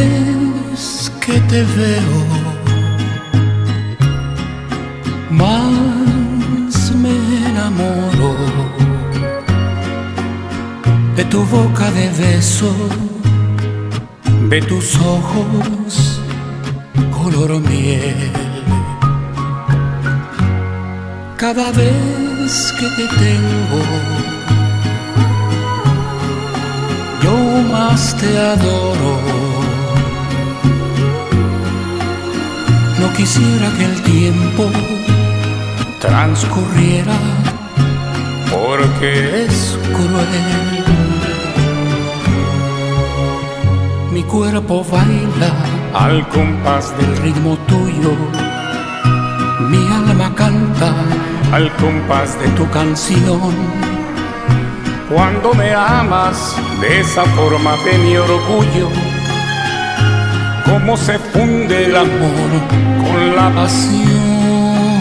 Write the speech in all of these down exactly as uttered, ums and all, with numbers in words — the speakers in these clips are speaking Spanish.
vez que te veo, más me enamoro de tu boca de beso, de tus ojos color miel. Cada vez que te tengo, yo más te adoro. No quisiera que el tiempo transcurriera, porque es cruel. Mi cuerpo baila al compás del ritmo tuyo, mi alma canta al compás de tu canción. Cuando me amas de esa forma de mi orgullo, cómo se funde el amor con la pasión.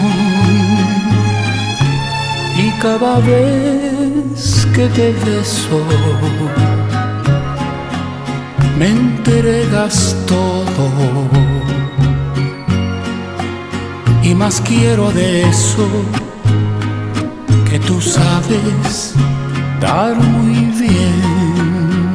Y cada vez que te beso, me entregas todo, y más quiero de eso que tú sabes dar muy bien.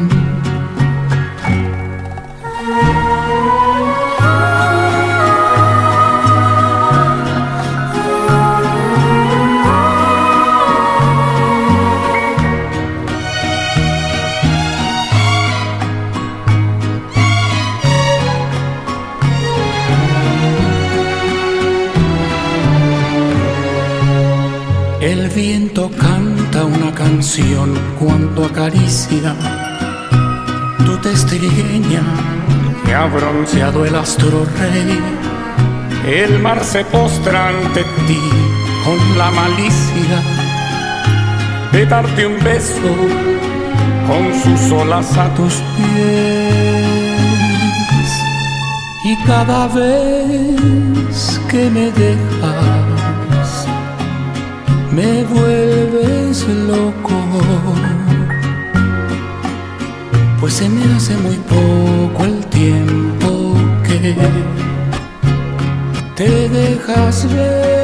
El viento canta una canción cuando acaricia tu testigueña que ha bronceado el astro rey. El mar se postra ante ti con la malicia de darte un beso con sus olas a tus pies. Y cada vez que me dejas, me vuelves loco, pues se me hace muy poco el tiempo que te dejas ver.